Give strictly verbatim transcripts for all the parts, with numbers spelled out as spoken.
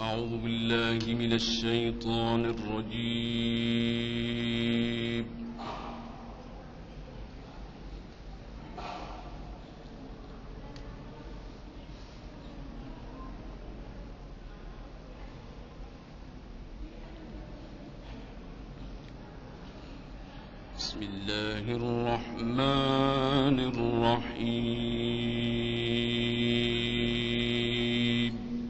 أعوذ بالله من الشيطان الرجيم. بسم الله الرحمن الرحيم.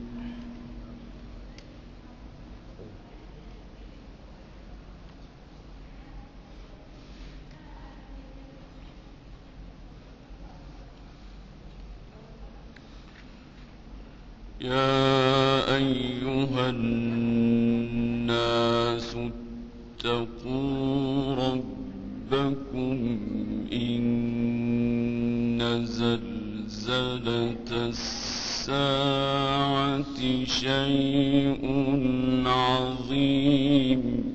يا أيها الناس اتقوا ربكم إن زلزلة الساعة شيء عظيم.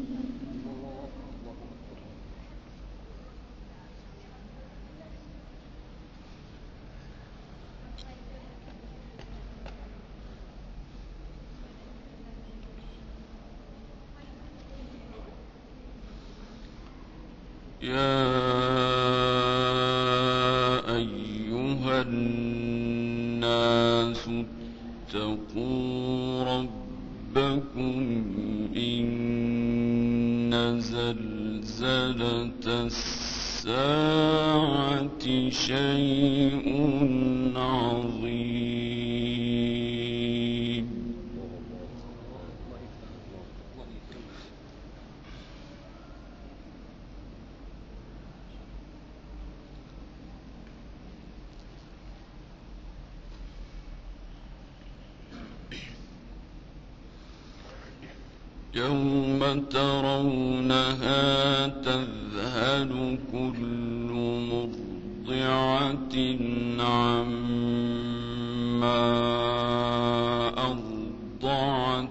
يا أيها الناس اتقوا ربكم إن زلزلة الساعة شيء عظيم. يوم ترونها تذهل كل مرضعة عما أرضعت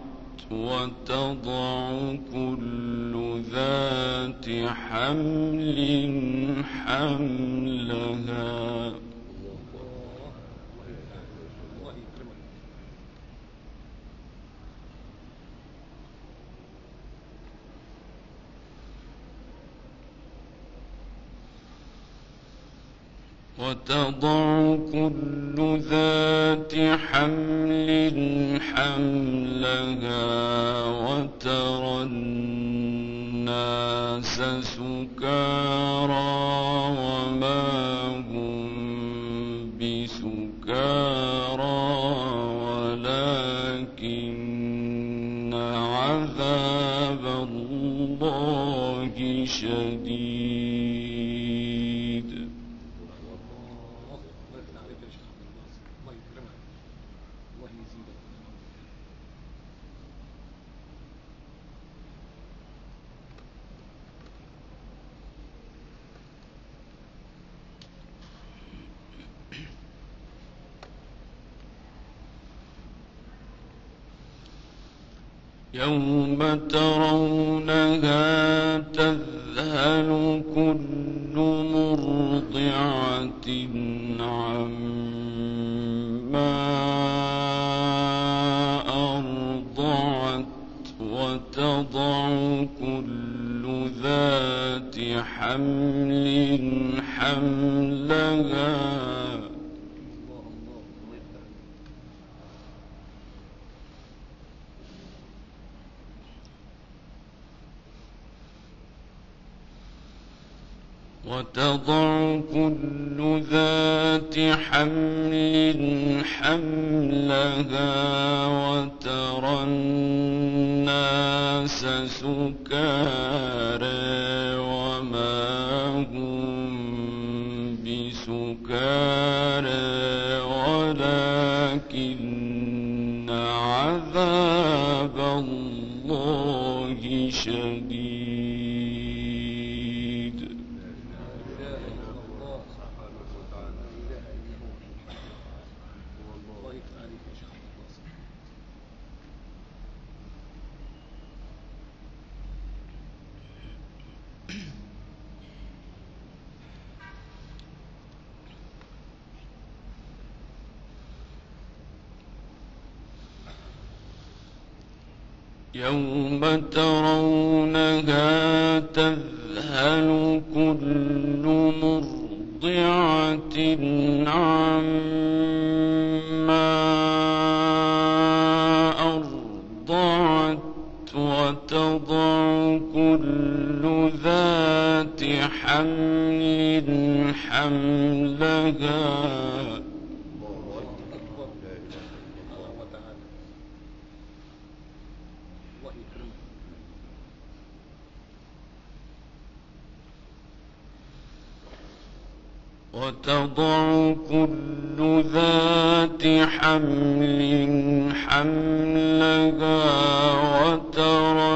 وتضع كل ذات حمل حملها. وتضع كل ذات حمل حملها وترى الناس سكارى وما هم بسكارى ولكن عذاب الله شديد. يوم ترونها تذهل كل مرضعة عما أرضعت وتضع كل ذات حمل حملها وتضع كل ذات حمل حملها وترى الناس سكارى وما هم بسكارى ولكن عذاب الله شديد. يوم ترونها تذهل كل مرضعة عما أرضعت وتضع كل ذات حمل حملها وتضع كل ذات حمل حملها وترى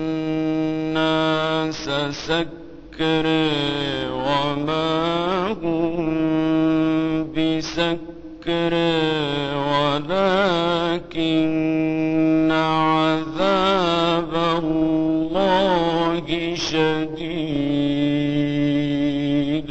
الناس سكرى وما هم بسكرى ولكن عذاب الله شديد.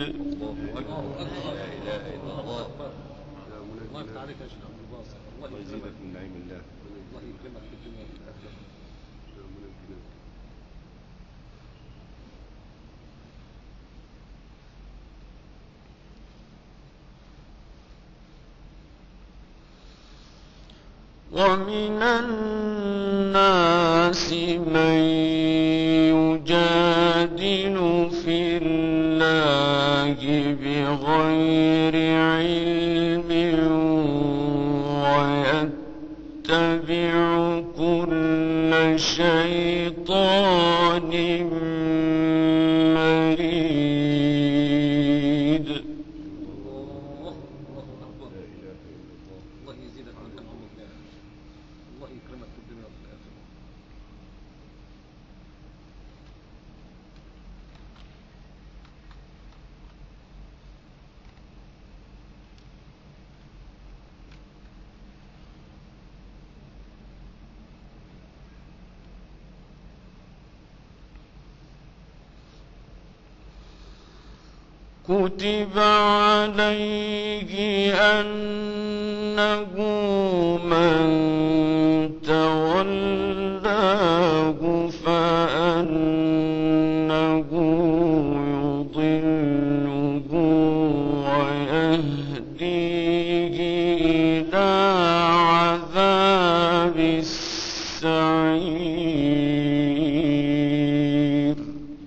ومن الناس من يجادل في الله بغير علم ويتبع كل شيطان مريد. كتب عليه أنه من تولاه فأنه يضله ويهديه إلى عذاب السعير.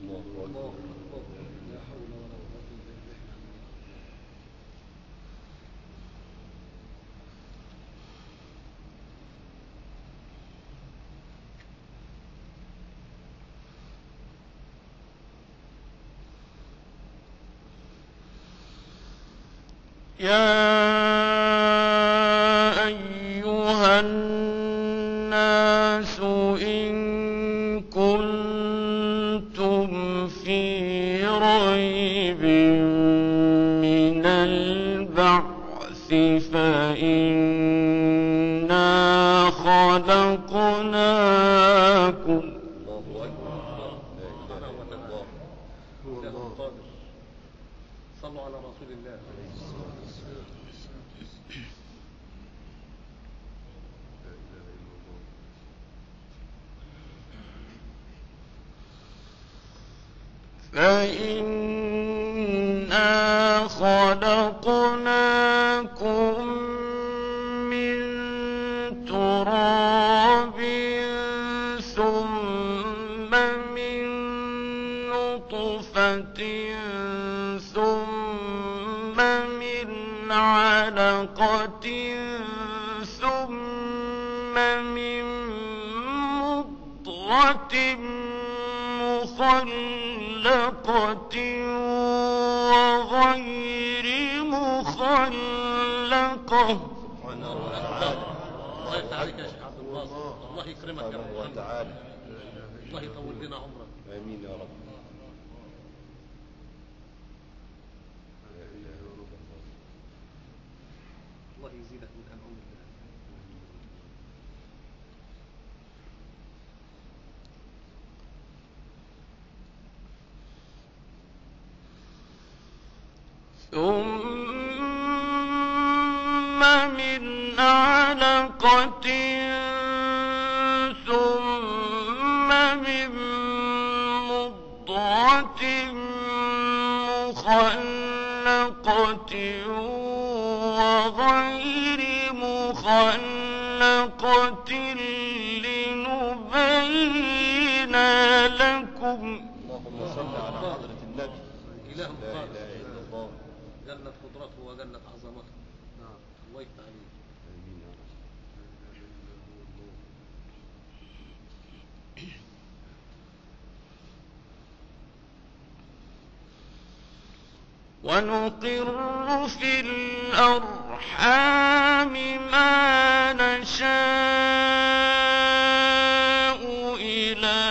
يا أيها الناس إن كنتم في ريب من البعث فإنا خلقناكم صلوا على رسول الله. فإنا خلقناكم من تراب ثم من نطفة ثم من علقة ثم من مضغة مخلقة وغير مخلقة. الله يفتح عليك يا شيخ عبد الباسط، الله يكرمك يا رب تعالى، الله يطول لنا عمرك. آمين يا رب. الله يزيدك من أنعم الله. ثم من علقة ثم مخلقة وغير مخلقة لنبين لكم. اللهم صل على حضرة النبي. إله لا خالص إله إلا الله. جلت قدرته وجلت عظمته. نعم الله يفتح عليك. آمين يا رب. ونقر في الأرحام ما نشاء إلى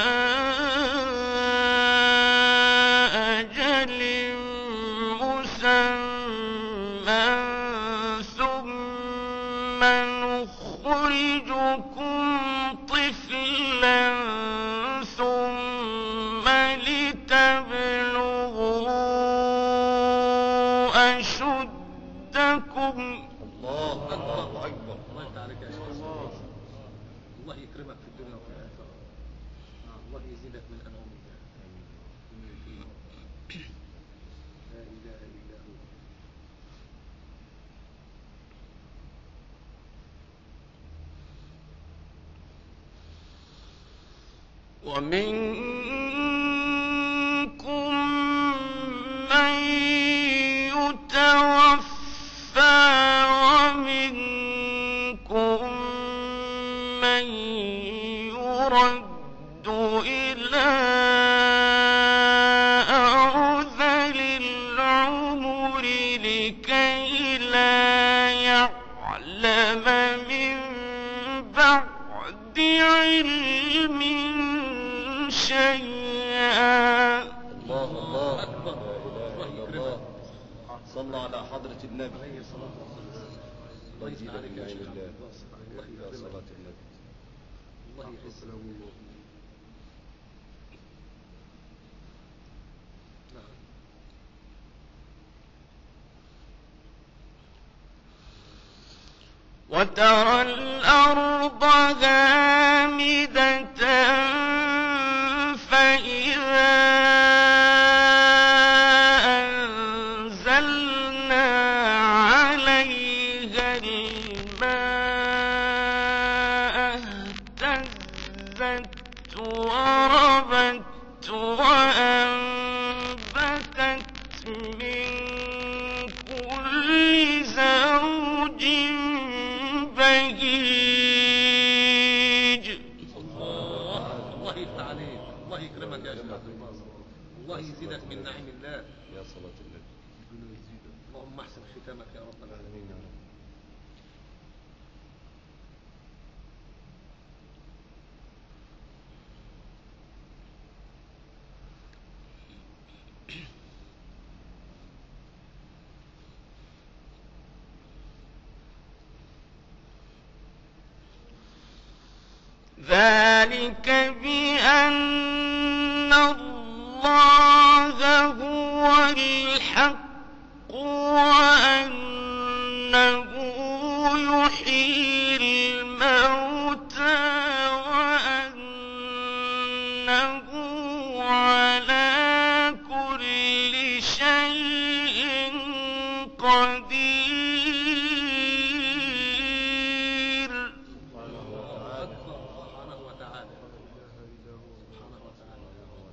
أجل مسمى ثم نخرجكم طفلا ثم لتبلغوا أشدكم. الله الله أكبر. الله يفتح عليك يا شيخ. الله يكرمك في الدنيا وفي الآخرة. الله يزيدك من أنعم الله. لا إله إلا هو. ومنكم من يتوفى ومنكم من يرد إلى أرذل العمر لكي لا يعلم من بعد علم شيئا. الله الله أكبر. لا إله إلا الله. صلى على حضرة النبي. عليه الصلاة والسلام. الله يفتح عليك يا شيخ. الله يا يكرمك. صلاة النبي. الله يحسن. نعم. وترى الأرض هامدة فإذا أنزلنا عليها الماء اهتزت وربت وأنبتت من كل زوج بهيج. الله الله يفتح عليك. الله يكرمك يا شيخ. الله يزيدك من نعم الله. يا صلاة النبي. اللهم احسن ختامك يا رب العالمين. آمين يا رب. ذلك بأن الله هو الحق وأنه يحيي الموتى وأنه على كل شيء قدير. سبحانه وتعالى. سبحانه وتعالى.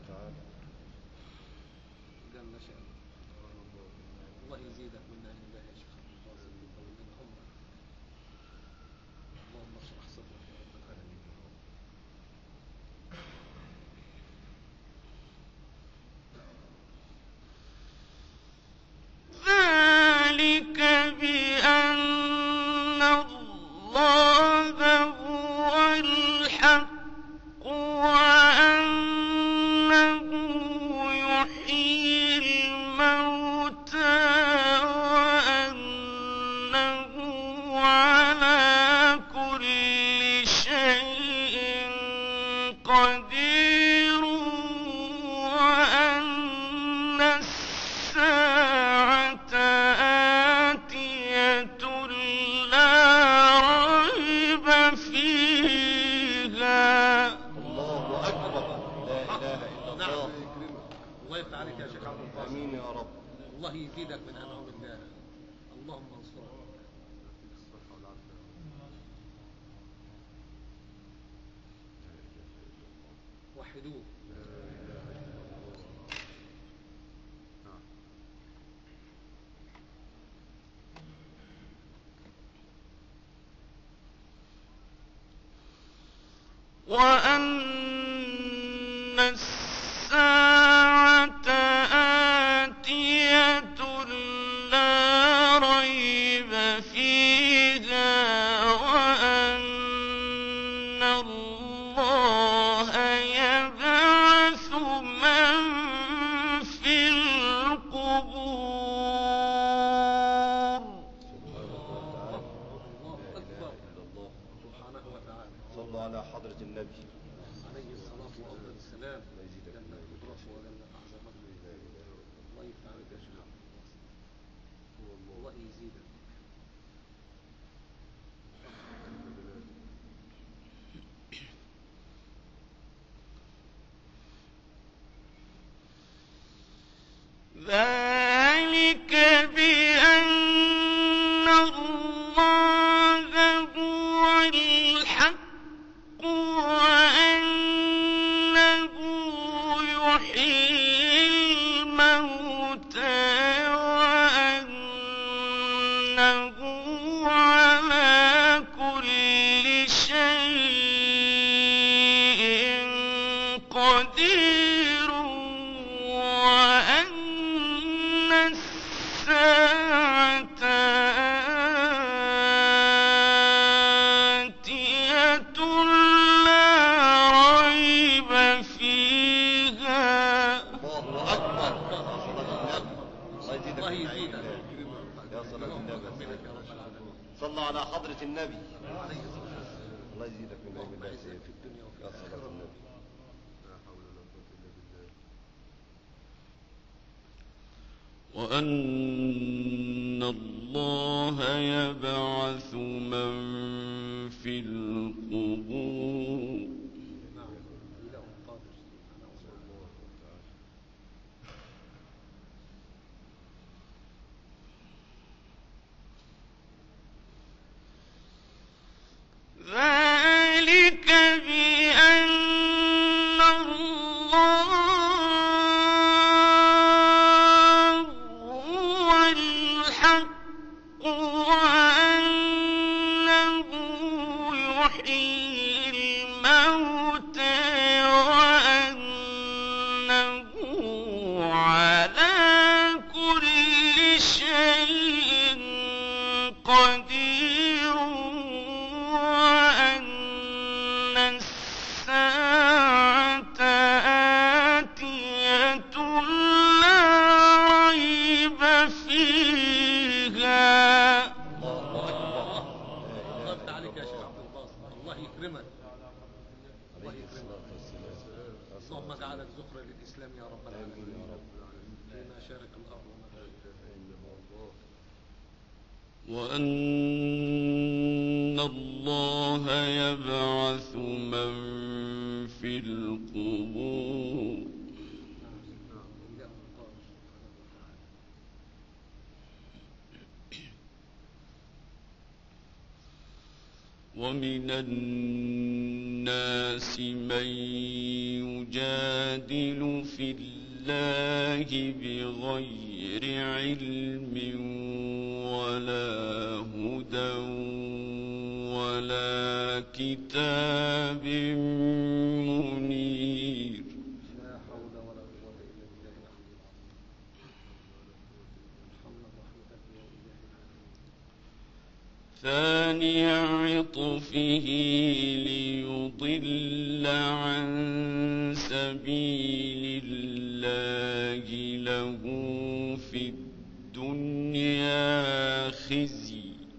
جل شأنه. الله يزيدك من نعم الله يا شيخ. من عمرك. اللهم اشرح صدرك يا رب العالمين. ذلك بأن الله هو الحق وأنه يحيي الموتى وأنه على كل شيء قدير وأن الساعة آتية لا ريب فيها. الله أكبر. لا إله إلا نعم. الله. الله يفتح عليك يا شيخ عبد الباسط. آمين يا رب. الله يزيدك من أنعم الله. وحدوه. وأن الساعة آتية لا ريب فيها وأن الله يبعث من في القبور. الله أكبر. سبحانه وتعالى. صلوا على حضرة النبي عليه الصلاة وأفضل السلام. جل قدرته وجل أعظمته. الله يفتح عليك يا شيخ. الله يزيدك. ذلك بأن الله هو الحق وأنه يحيي الموتى وأنه على كل شيء قدير وأن الساعة آتية لا ريب فيها. الله أكبر. الله يزيدك. يا صلاة النبي صلى على حضرة النبي. الله يزيدك من نعم الله في الدنيا وفي يا صلاة الآخرة. النبي. وأن الله يبعث من في القبور. نعم. إله قادر سبحانه وتعالى. ذلك بأن الله هو الحق وأنه يحيي الموتى وأنه على كل شيء قدير وأن الساعة آتية لا ريب فيها. الله يفتح عليك يا شيخ عبد الباسط. الله يكرمك. الله يكرمك. اللهم اجعلك ذخرا للإسلام يا رب العالمين. في مشارق الأرض ومغاربها. وأن الله يبعث من في القبور. إله قادر سبحانه وتعالى. ومن الناس من يجادل في الله بغير علم ولا هدى ولا كتاب منير. لا حول ولا قوة إلا بالله العلي العظيم. ارحمنا برحمتك يا إله العالمين. ثاني عطفه ليضل عن سبيل الله له في الدنيا خزي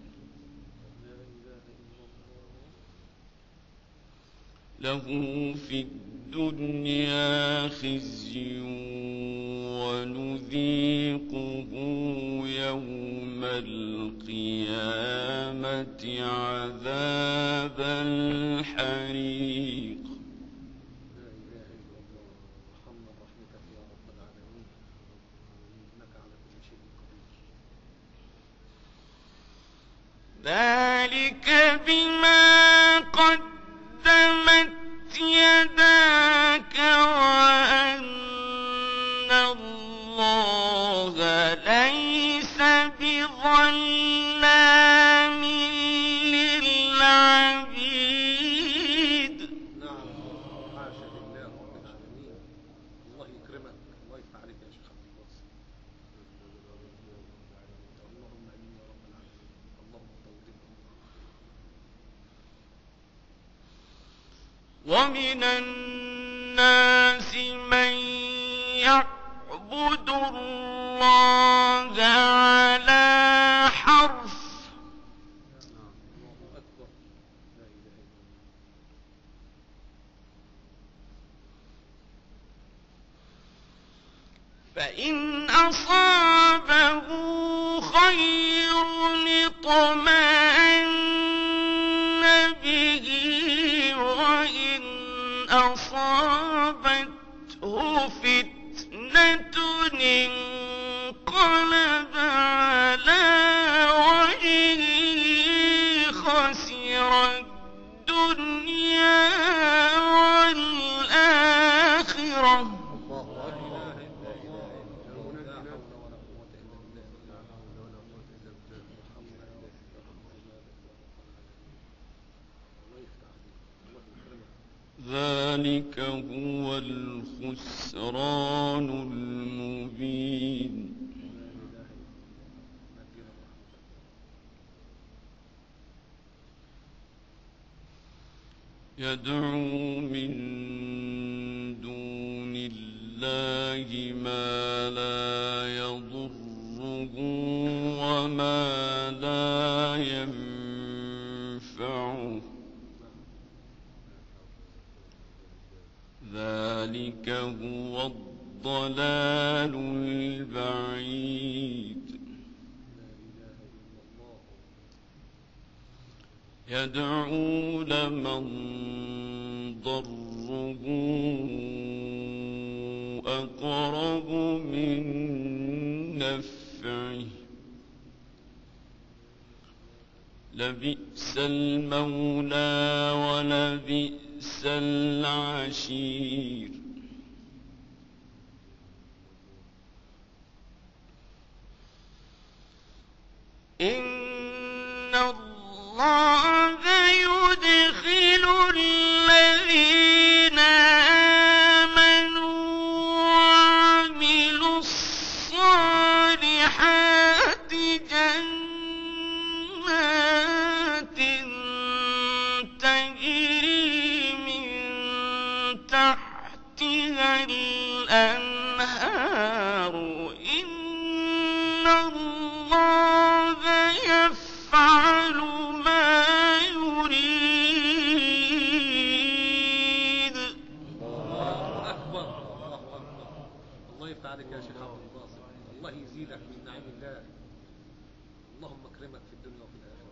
له في الدنيا خزي ونذيقه يوم القيامة عذاب الحريق. لا إله إلا الله. ارحمنا برحمتك يا رب العالمين. إنك على كل شيء قدير. ذلك بما قدمت يداك ظلام للعبيد. نعم حاشا لله رب العالمين. الله يكرمك، الله يفتح عليك يا شيخ عبد الباسط. اللهم امين يا رب العالمين. اللهم طول. ومن الناس من يعبد الله على حرف الله اكبر. لا اله الا الله. فإن أصابه خير اطمأن به وإن أصابته فتنة انقلب على وجهه خسر الدنيا والآخرة. الله اكبر. لا اله الا الله. لا حول ولا قوه الا بالله. لا حول ولا قوه الا بالله. الله يفتح عليك. الله يكرمك. ذلك هو الخسران المبين. يدعو من دون الله ما لا يضره وما لا ينفعه. ذلك هو الضلال البعيد. يدعو لمن ضره أقرب من نفعه. لبئس المولى ولبئس العشير. إن الله يدخل الذين آمنوا وعملوا الصالحات جنات تجري من تحتها الأنهار. إن الله يفعل ما يريد. الله أكبر. الله أكبر. الله يفتح عليك يا شيخ عبد الباسط. الله يزيدك من نعم الله. اللهم اكرمك في الدنيا وفي الآخرة.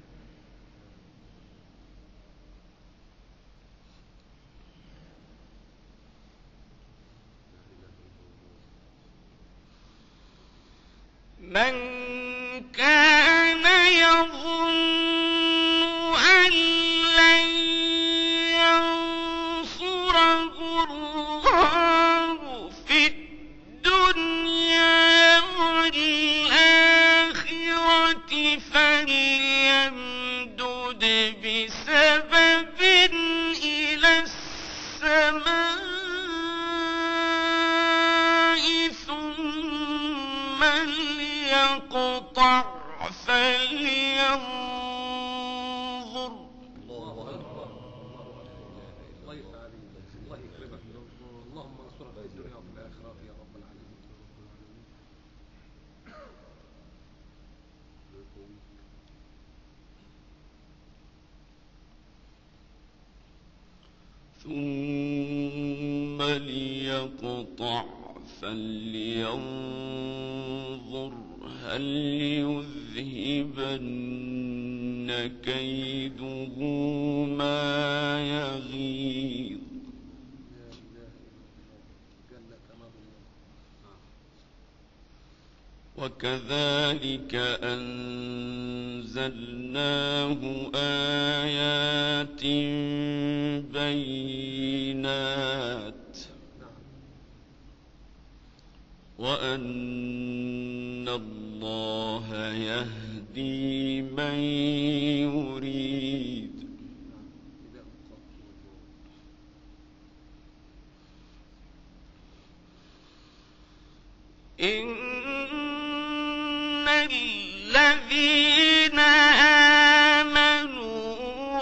من كان يظن أن لن ينصره الله في الدنيا والآخرة فليمدد بسبب إلى السماء ثم ليقطع فلينظر. الله أكبر. الله يفتح عليك. الله يكرمك. اللهم انصرك في الدنيا وفي الآخرة يا رب العالمين. ثم ليقطع فلينظر هل يذهبن كيده ما يغيظ. لا إله إلا الله. جل كمال الله. وكذلك أنزلناه آيات بينات نعم. وأن الله الله يهدي من يريد إن الذين آمنوا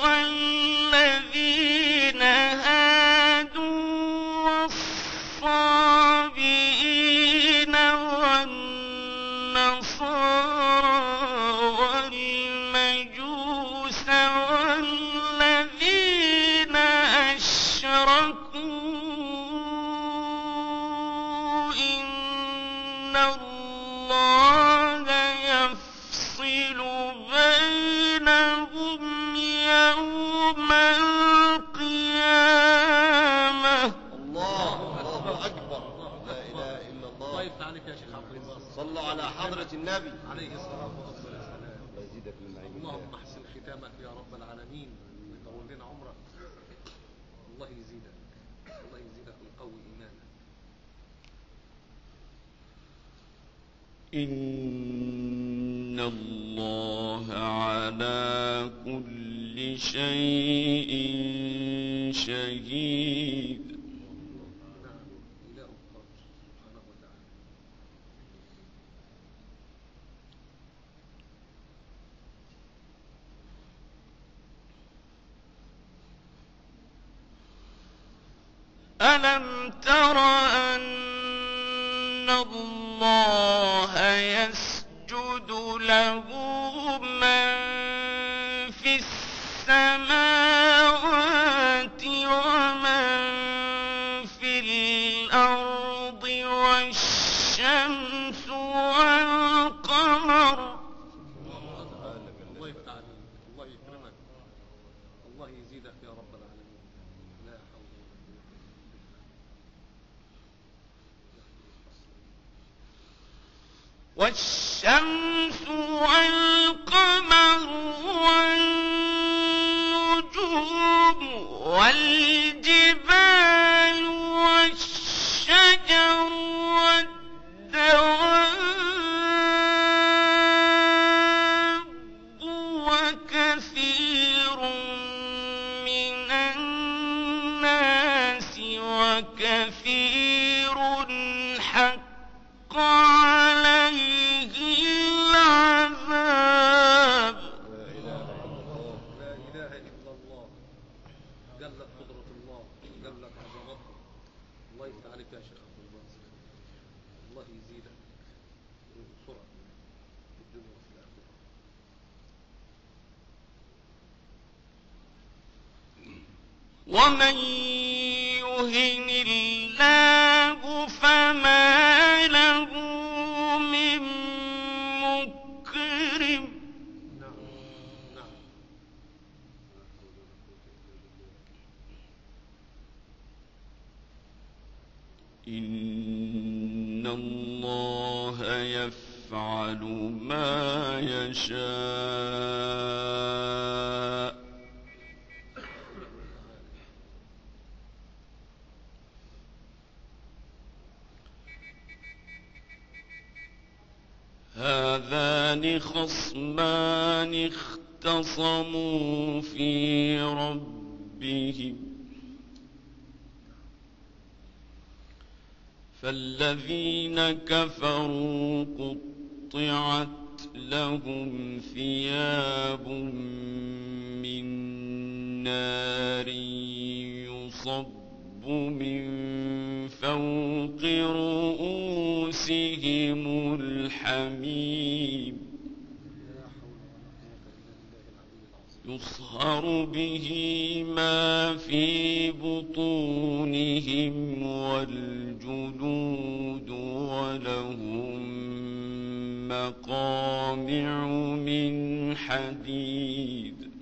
والذين هادوا والصابئين والنصارى والمجوس والذين أشركوا إن الله يفصل بينهم يوم القيامة. الله الله أكبر. لا إله إلا الله الله. يفتح عليك يا شيخ عبد الباسط. صلوا على حضرة النبي عليه الصلاة والسلام. الله يزيدك من نعيم اللهم الله. احسن ختامك يا رب العالمين ويطول لنا عمرك. الله يزيدك الله يزيدك ويقوي إيمانك. إن الله على كل شيء شهيد. نعم إله القدر سبحانه وتعالى. ألم تر أن الله يسجد له من في السماوات ومن في الأرض والشمس والقمر. الله يفتح عليك الله يكرمك الله يزيدك يا رب العالمين. لا حول ولا قوة إلا بالله. والشمس والقمر والنجوم والجبال والشجر والدواب وكثير من الناس وكثير حق عليه العذاب. لا إله إلا الله. لا إله إلا الله. جلت قدرة الله جلت عظمته. الله يفتح عليك يا شيخ عبد الباسط. الله يزيدك وينصرك في الدنيا وفي الآخرة. ومن يهن الله فما له من مكرم. نعم نعم. إن الله يفعل ما يشاء. هذان خصمان اختصموا في ربهم فالذين كفروا قطعت لهم ثياب من نار يصب من فوق رؤوسهم الحميم يصهر به ما في بطونهم والجلود ولهم مقامع من حديد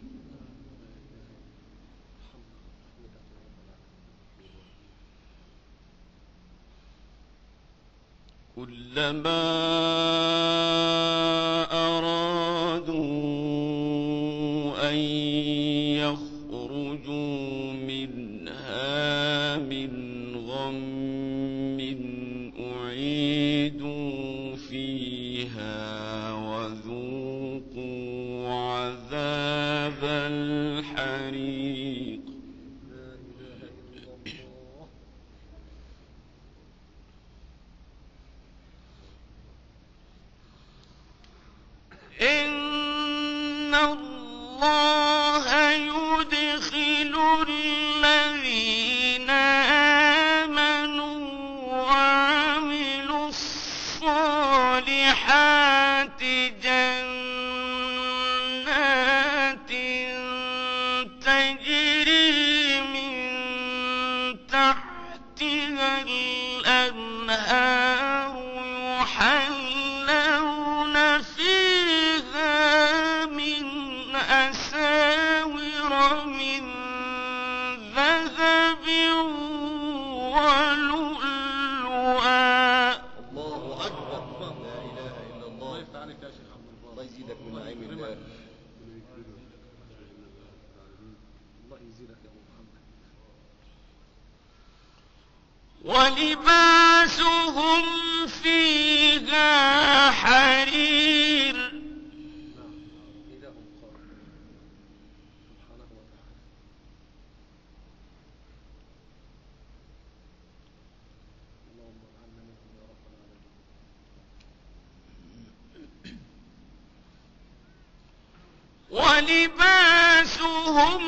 كلما أرادوا أن يخرجوا منها من غم أعيدوا فيها ذوقوا عذاب الحريق لا إله إلا الله. إن الله يدخل الذين آمنوا وعملوا الصالحات جنات تجري من تحتها الأنهار يحلون فيها من أساور من ذهب ولؤلؤا. الله أكبر. لا إله إلا الله الله. يفتح عليك يا شيخ عبد الباسط. الله يزيدك من نعيم يكرمك. الله. الله يزيدك يا أبو محمد. ولباسهم فيها حرير نعم إله قادر سبحانه وتعالى. اللهم اجعلنا منهم يا رب العالمين. ولباسهم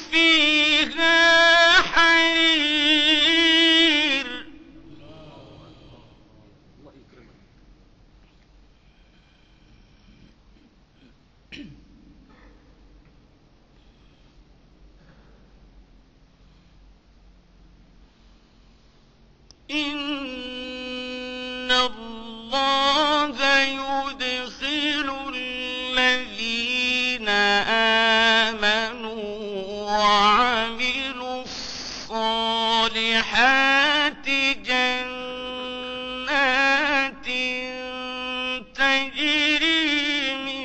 فيها حرير الله يكرمك. إن الله يدخل الذين آمنوا وعملوا الصالحات جنات تجري من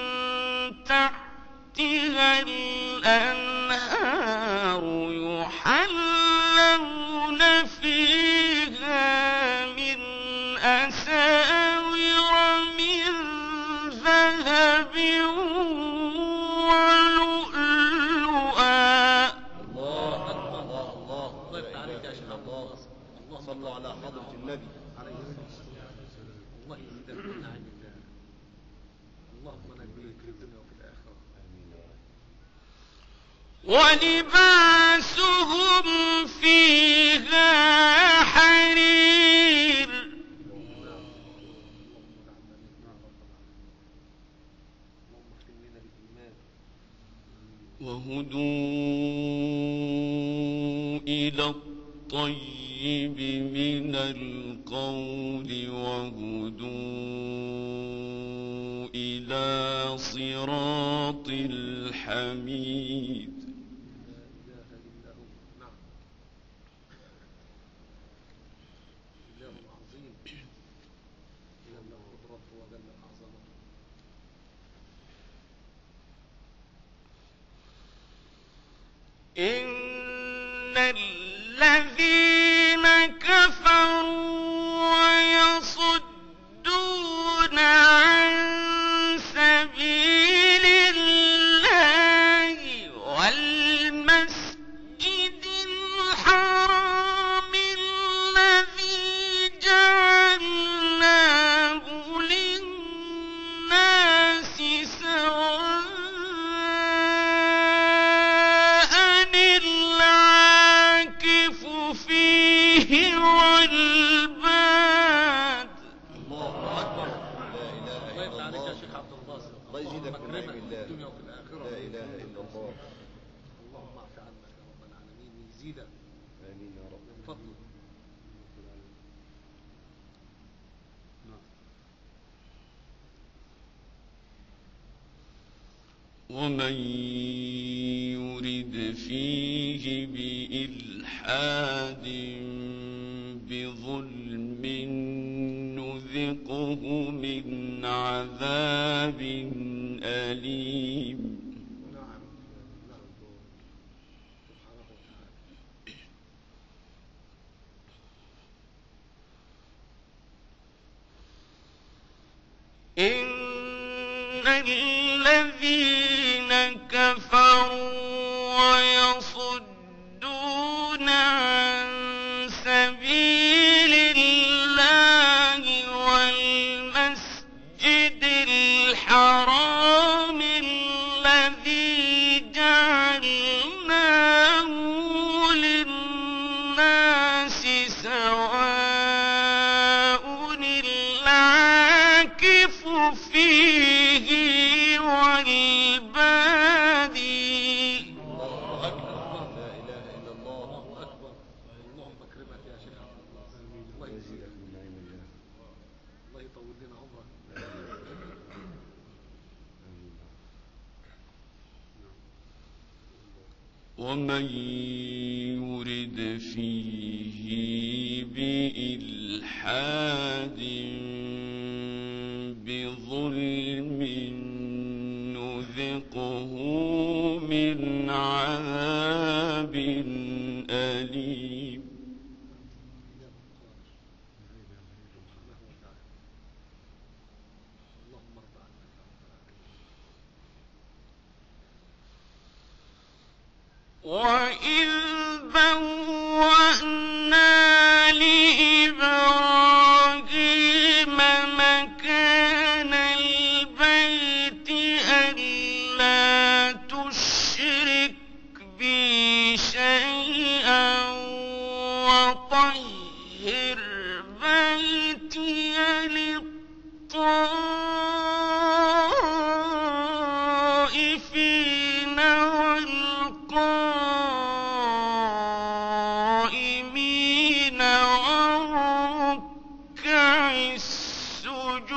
تحتها الأنهار يحلون فيها من أساور من ذهب ولؤلؤا. الله أكبر. الله الله. الله يفتح عليك يا شيخ عبد الباسط. اللهم صلوا على حضرة النبي. عليه الصلاة والسلام. الله يزيدك من نعيم الله. اللهم نجيك في الدنيا وفي الآخرة. ولباسهم فيها حرير اللهم اجعلنا منهم يا رب العالمين. اللهم اختم لنا بالإيمان. وهدوا إلى الطيب من القول وهدوا إلى صراط الحميد. لا إله إلا هو. نعم إله عظيم. إله له قدرته وجل عظمته. إن الذين كفروا ويصدون عن سبيل الله والمسجد الحرام الذي جعلناه للناس سواء العاكف فيه والباد. الله أكبر. لا إله الله يفتح إلا عليك يا الله. شيخ عبد الباسط. الله يزيدك من نعيم أكرمك في الله. الدنيا وفي الآخرة. لا إله إلا الله. اللهم اعف عنك يا رب العالمين ويزيدك آمين يا رب. من فضلك. ومن يرد فيه بإلحاد بظلم نذقه من عذاب أليم. نعم نعم سبحانه وتعالى. إن الذين كفروا ويصدون عن سبيل الله والمسجد الحرام الذي جعلناه للناس سواء العاكف فيه والبادي. الله أكبر. لا إله إلا الله. الله أكبر. اللهم اكرمك يا شيخ عبد الله. الله يزيدك من نعيم الله. الله يطول لنا عمرك. ومن يرد فيه بإلحاد بظلم نذقه من عذاب أليم. اللهم ارض عنك. وإذ بوأنا لإبراهيم مكان البيت ألا تشرك بي شيئا وطهر بيتي للطائفين والقائمين والركع السجود.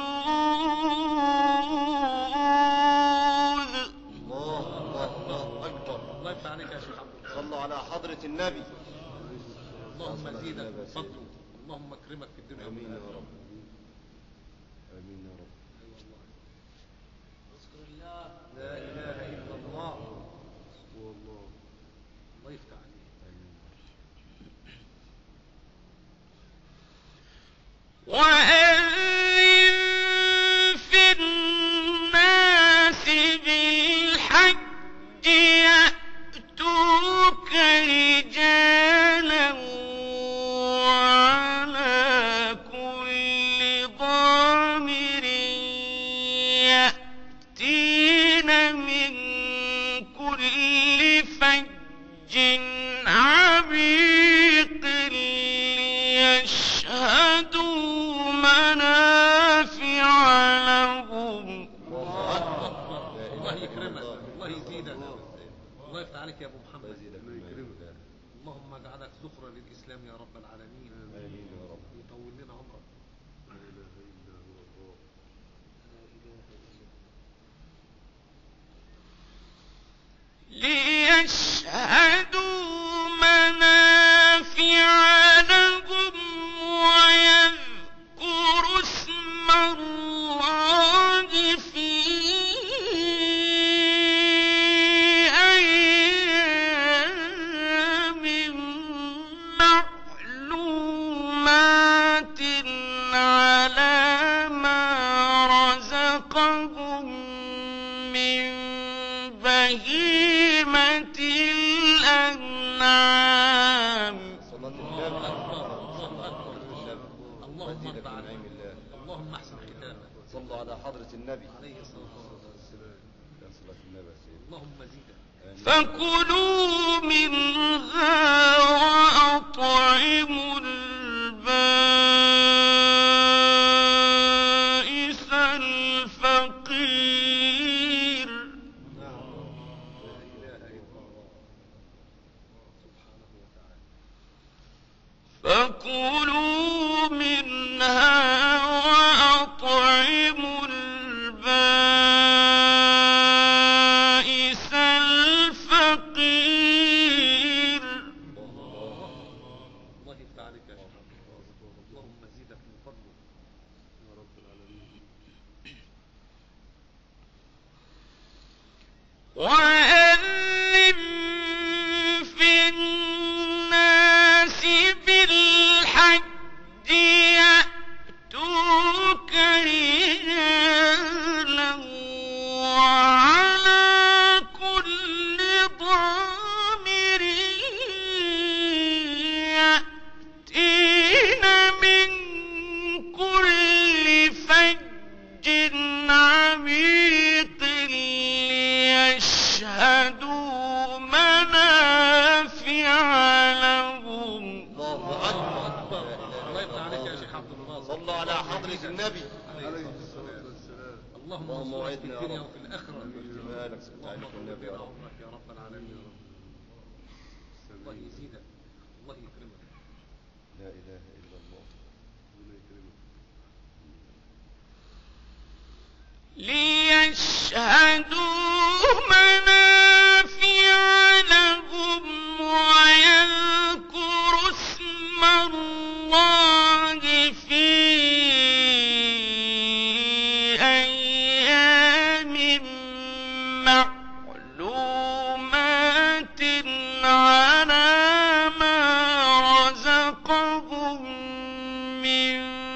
الله الله الله أكبر. الله يفتح عليك يا شيخ عبد الله. صلوا على حضرة النبي. اللهم زيدك من فضله. اللهم اكرمك في الدنيا آمين يا والآخرة. رب. آمين يا رب. أي والله. اذكر الله. لا إله إلا الله. والله. الله يفتح عليك. وأذن في الناس بالحج يأتوك رجالا وعلى كل ضامر يأتين من كل فج عميق ليشهدوا منافع لهم. الله أكبر. لا الله إله إلا يكرمك. الله. الله يزيدك. الله يفتح عليك يا أبو محمد. الله يزيدك من نعيم الله. اللهم اجعلك ذخرا للإسلام يا رب العالمين. آمين يا رب. يطول لنا عمرك. لا إله إلا الله. ليشهدوا منافع لهم ويذكروا اسم الله في أيام معلومات على ما رزقهم من بهيمة الأنعام. صلاة النبي. اللهم مزيدك ارض من عنك. نعيم الله. اللهم احسن ختامك. صلوا على حضرة النبي. عليه الصلاة والسلام. يا صلاة النبي يا سيدي. اللهم زيدك. آمين. فكلوا منها وأطعموا البائس الفقير. نعم. لا إله إلا الله. سبحانه وتعالى. فكلوا منها وأطعموا البائس الفقير. الله يفتح عليك يا شيخ عبد الله. اللهم زيدك من فضله يا رب العالمين. وأذن في الناس بالحج يأتوك رجالا اللهم اللهم انصرك في وعدنا يا الدنيا رب. وفي الآخرة. مالك سبت اللهم عليك النبي يا اغفر رب. عمرك يا رب العالمين يا رب. الله يزيدك، الله يكرمك. لا إله إلا الله. ليشهدوا منافع لهم ويذكروا اسم الله في أيام معلومات على ما رزقهم من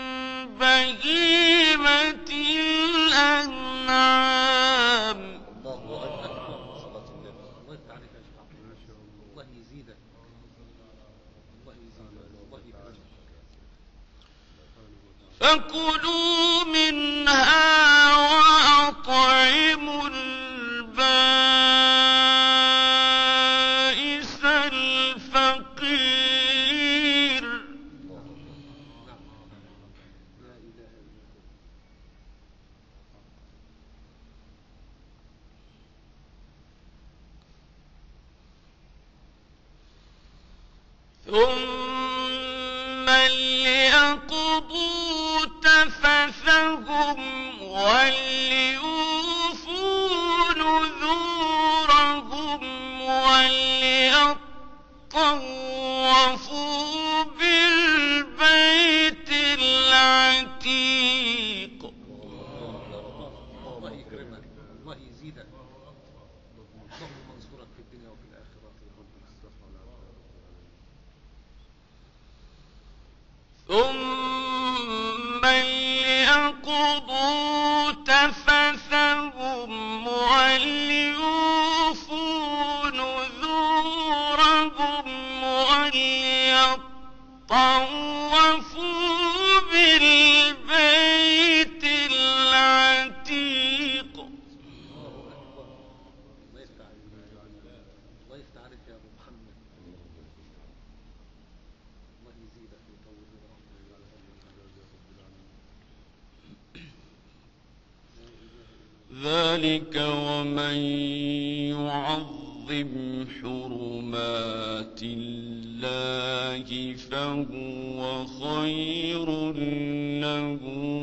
بهيمة الأنعام. الله أكبر. صلاة النبي. الله يفتح عليك يا شيخ عبد الله. الله يزيدك، الله يزيدك، الله يكرمك. فكلوا منها وأطعموا البائس الفقير. نعم، لا إله إلا الله. ثم ليقضوا تفثهم وليوفوا نذورهم وليطوفوا بالبيت العتيق. الله يكرمك، الله يزيدك. اللهم انصرك في الدنيا وفي الآخرة يا رب. ثم ليقضوا تفثهم وليوفوا نذورهم وليطوفوا بالبيت العتيق. الله يفتح عليك، الله يفتح عليك يا أبو محمد. الله يزيدك ويطول عمرك. ذلك ومن يعظم حرمات الله فهو خير له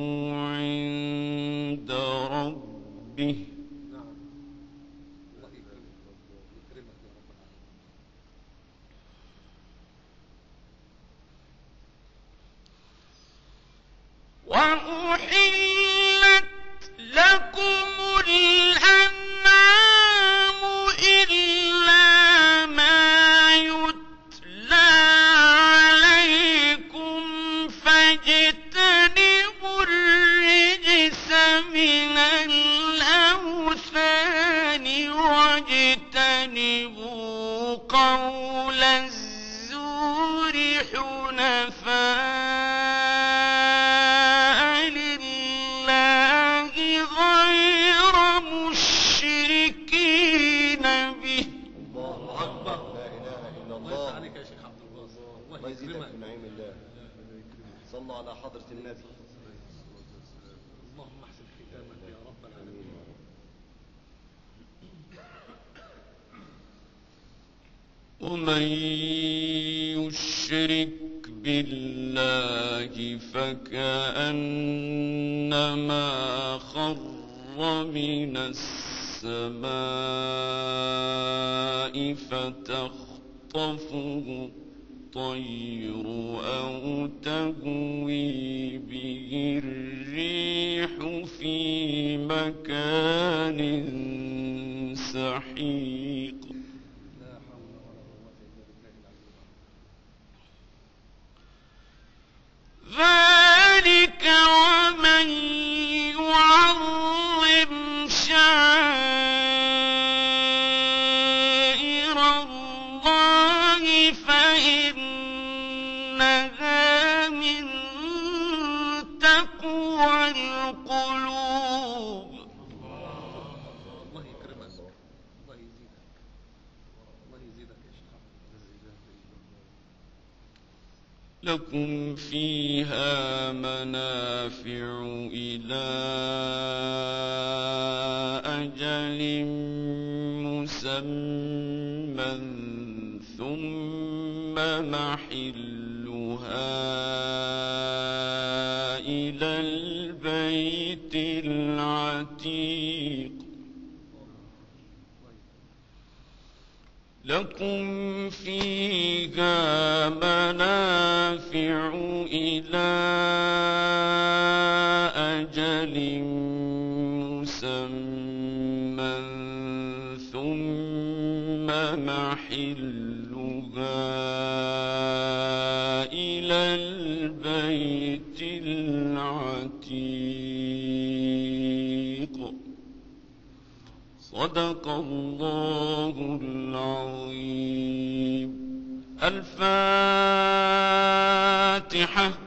عند ربه. نعم، الله يكرمك، يكرمك يا رب العالمين. وأحلت لكم الأنعام إلا ما يتلى عليكم فاجتنبوا الرجس من الأوثان واجتنبوا قول الزور حنفاء لله غير مشركين به. الله أكبر. لا إله إلا الله يفتح الله. عليك يا شيخ عبد الباسط. الله الله يزيدك يكرمك. من نعيم الله. صلى على حضرة النبي. اللهم احسن ختامك يا رب العالمين. ومن يشرك بالله فكأنما خر من السماء فتخطفه الطير أو تهوي به الريح في مكان سحيق. لا حول ولا قوة إلا بالله العلي العظيم. ذلك ومن يعظم شعائر الله فإنها من تقوى القلوب. الله يكرمك، الله يزيدك. لكم فيها منافع إلى أجل مسمى ثم محلها إلى البيت العتيق لكم فيها منافع إلى أجل مسمى ثم محلها إلى البيت العتيق صدق الله العظيم. الفاتحة.